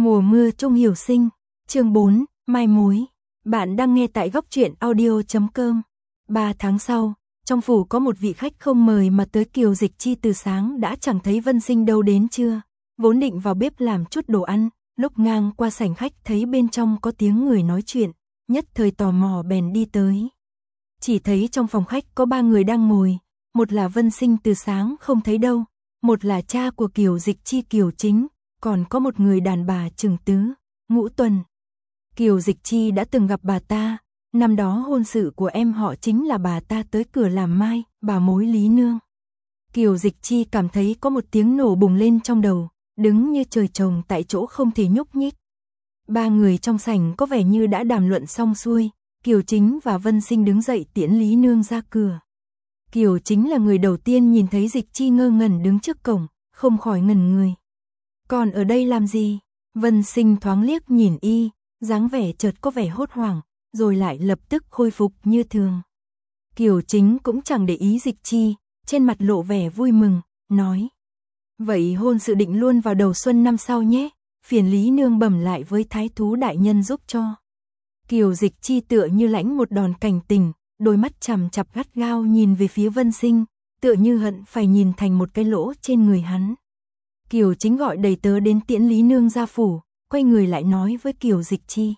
Mùa mưa Trung Hiểu Sinh, chương 4, Mai mối. Bạn đang nghe tại góc truyện audio.com. 3 tháng sau, trong phủ có một vị khách không mời mà tới Kiều Dịch Chi từ sáng đã chẳng thấy Vân Sinh đâu đến trưa. Vốn định vào bếp làm chút đồ ăn, lúc ngang qua sảnh khách thấy bên trong có tiếng người nói chuyện, nhất thời tò mò bèn đi tới. Chỉ thấy trong phòng khách có 3 người đang ngồi, một là Vân Sinh từ sáng không thấy đâu, một là cha của Kiều Dịch Chi Kiều Chính, còn có một người đàn bà Trừng Tứ, Ngũ Tuần. Kiều Dịch Chi đã từng gặp bà ta, năm đó hôn sự của em họ chính là bà ta tới cửa làm mai, bà mối Lý Nương. Kiều Dịch Chi cảm thấy có một tiếng nổ bùng lên trong đầu, đứng như trời trồng tại chỗ không thể nhúc nhích. 3 người trong sảnh có vẻ như đã đàm luận xong xuôi, Kiều Chính và Vân Sinh đứng dậy tiễn Lý Nương ra cửa. Kiều Chính là người đầu tiên nhìn thấy Dịch Chi ngơ ngẩn đứng trước cổng, không khỏi ngẩn người. Còn ở đây làm gì? Vân Sinh thoáng liếc nhìn y, dáng vẻ chợt có vẻ hốt hoảng, rồi lại lập tức khôi phục như thường. Kiều Chính cũng chẳng để ý Dịch Chi, trên mặt lộ vẻ vui mừng, nói: vậy hôn sự định luôn vào đầu xuân năm sau nhé, phiền Lý Nương bẩm lại với Thái Thú đại nhân giúp cho. Kiều Dịch Chi tựa như lãnh một đòn cảnh tỉnh, đôi mắt chằm chằm gắt gao nhìn về phía Vân Sinh, tựa như hận phải nhìn thành một cái lỗ trên người hắn. Kiều Chính gọi đầy tớ đến tiễn Lý Nương ra phủ, quay người lại nói với Kiều Dịch Chi: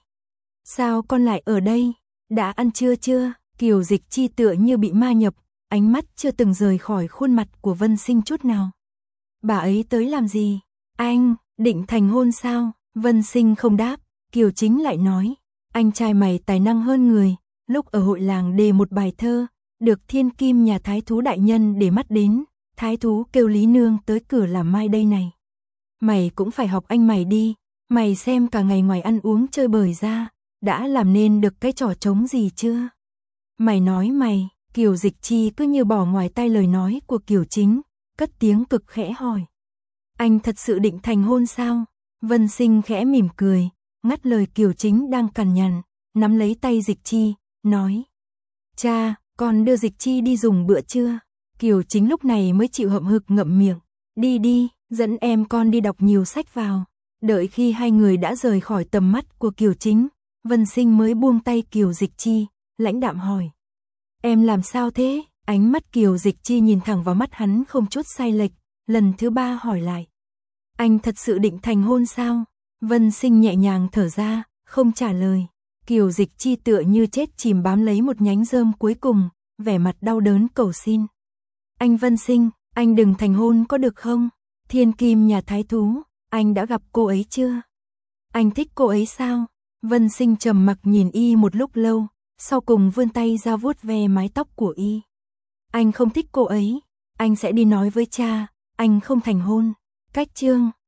sao con lại ở đây? Đã ăn trưa chưa? Kiều Dịch Chi tựa như bị ma nhập, ánh mắt chưa từng rời khỏi khuôn mặt của Vân Sinh chút nào. Bà ấy tới làm gì? Anh, định thành hôn sao? Vân Sinh không đáp, Kiều Chính lại nói: anh trai mày tài năng hơn người, lúc ở hội làng đề một bài thơ, được thiên kim nhà Thái Thú đại nhân để mắt đến, Thái Thú kêu Lý Nương tới cửa làm mai đây này. Mày cũng phải học anh mày đi, mày xem cả ngày ngoài ăn uống chơi bời ra, đã làm nên được cái trò trống gì chưa? Mày nói mày, Kiều Dịch Chi cứ như bỏ ngoài tai lời nói của Kiều Chính, cất tiếng cực khẽ hỏi: anh thật sự định thành hôn sao? Vân Sinh khẽ mỉm cười, ngắt lời Kiều Chính đang cằn nhằn, nắm lấy tay Dịch Chi, nói: cha, con đưa Dịch Chi đi dùng bữa trưa. Kiều Chính lúc này mới chịu hậm hực ngậm miệng: đi đi, dẫn em con đi đọc nhiều sách vào. Đợi khi hai người đã rời khỏi tầm mắt của Kiều Chính, Vân Sinh mới buông tay Kiều Dịch Chi, lãnh đạm hỏi: em làm sao thế? Ánh mắt Kiều Dịch Chi nhìn thẳng vào mắt hắn không chút sai lệch, lần thứ 3 hỏi lại: anh thật sự định thành hôn sao? Vân Sinh nhẹ nhàng thở ra, không trả lời. Kiều Dịch Chi tựa như chết chìm bám lấy một nhánh rơm cuối cùng, vẻ mặt đau đớn cầu xin: anh Vân Sinh, anh đừng thành hôn có được không? Thiên kim nhà Thái Thú, anh đã gặp cô ấy chưa? Anh thích cô ấy sao? Vân Sinh trầm mặc nhìn y một lúc lâu, sau cùng vươn tay ra vuốt ve mái tóc của y. Anh không thích cô ấy, anh sẽ đi nói với cha, anh không thành hôn. Cách chương